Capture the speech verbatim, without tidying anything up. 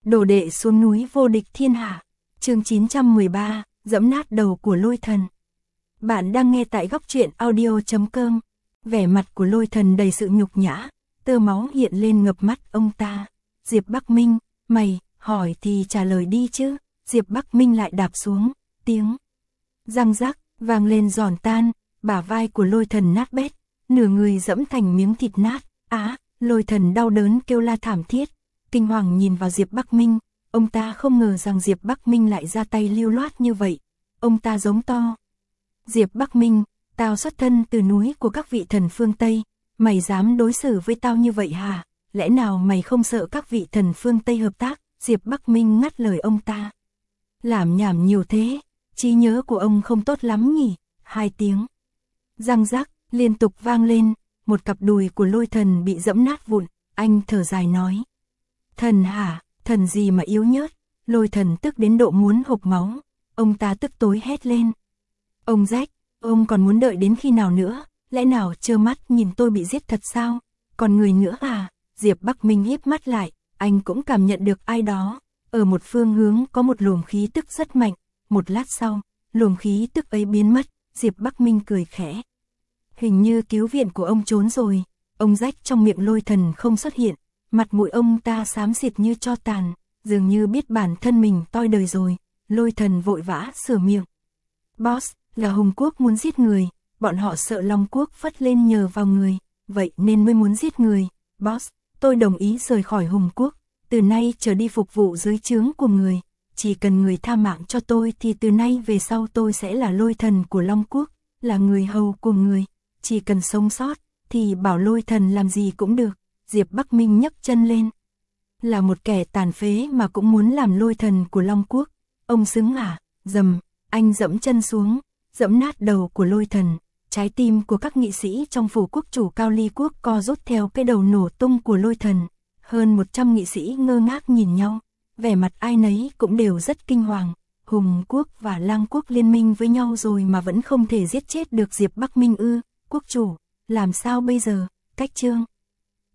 Đồ đệ xuống núi vô địch thiên hạ. Chương chín trăm mười ba, giẫm nát đầu của Lôi Thần. Bạn đang nghe tại góc truyện audio chấm com. Vẻ mặt của Lôi Thần đầy sự nhục nhã, tơ máu hiện lên ngập mắt ông ta. Diệp Bắc Minh, mày, hỏi thì trả lời đi chứ. Diệp Bắc Minh lại đạp xuống, tiếng răng rắc vang lên giòn tan, bả vai của Lôi Thần nát bét, nửa người dẫm thành miếng thịt nát. Á, Lôi Thần đau đớn kêu la thảm thiết, kinh hoàng nhìn vào Diệp Bắc Minh. Ông ta không ngờ rằng Diệp Bắc Minh lại ra tay lưu loát như vậy. Ông ta giống to: Diệp Bắc Minh, tao xuất thân từ núi của các vị thần phương Tây, mày dám đối xử với tao như vậy hả? Lẽ nào mày không sợ các vị thần phương Tây hợp tác? Diệp Bắc Minh ngắt lời ông ta. Làm nhảm nhiều thế, trí nhớ của ông không tốt lắm nhỉ? Hai tiếng răng rắc liên tục vang lên, một cặp đùi của Lôi Thần bị dẫm nát vụn. Anh thở dài nói: Thần hả? Thần gì mà yếu nhớt? Lôi Thần tức đến độ muốn hộc máu. Ông ta tức tối hét lên: Ông rách, ông còn muốn đợi đến khi nào nữa? Lẽ nào trơ mắt nhìn tôi bị giết thật sao? Còn người nữa à? Diệp Bắc Minh híp mắt lại, anh cũng cảm nhận được ai đó. Ở một phương hướng có một luồng khí tức rất mạnh. Một lát sau, luồng khí tức ấy biến mất. Diệp Bắc Minh cười khẽ: Hình như cứu viện của ông trốn rồi. Ông rách trong miệng Lôi Thần không xuất hiện. Mặt mũi ông ta xám xịt như tro tàn, dường như biết bản thân mình toi đời rồi. Lôi Thần vội vã sửa miệng: Boss, là Hùng Quốc muốn giết người, bọn họ sợ Long Quốc phất lên nhờ vào người, vậy nên mới muốn giết người. Boss, tôi đồng ý rời khỏi Hùng Quốc, từ nay trở đi phục vụ dưới trướng của người. Chỉ cần người tha mạng cho tôi thì từ nay về sau tôi sẽ là Lôi Thần của Long Quốc, là người hầu của người. Chỉ cần sống sót thì bảo Lôi Thần làm gì cũng được. Diệp Bắc Minh nhấc chân lên. Là một kẻ tàn phế mà cũng muốn làm Lôi Thần của Long Quốc. Ông xứng à? Dầm, anh dẫm chân xuống, dẫm nát đầu của Lôi Thần. Trái tim của các nghị sĩ trong phủ quốc chủ Cao Ly Quốc co rút theo cái đầu nổ tung của Lôi Thần. Hơn một trăm nghị sĩ ngơ ngác nhìn nhau, vẻ mặt ai nấy cũng đều rất kinh hoàng. Hùng Quốc và Lang Quốc liên minh với nhau rồi mà vẫn không thể giết chết được Diệp Bắc Minh ư? Quốc chủ, làm sao bây giờ? Cách chương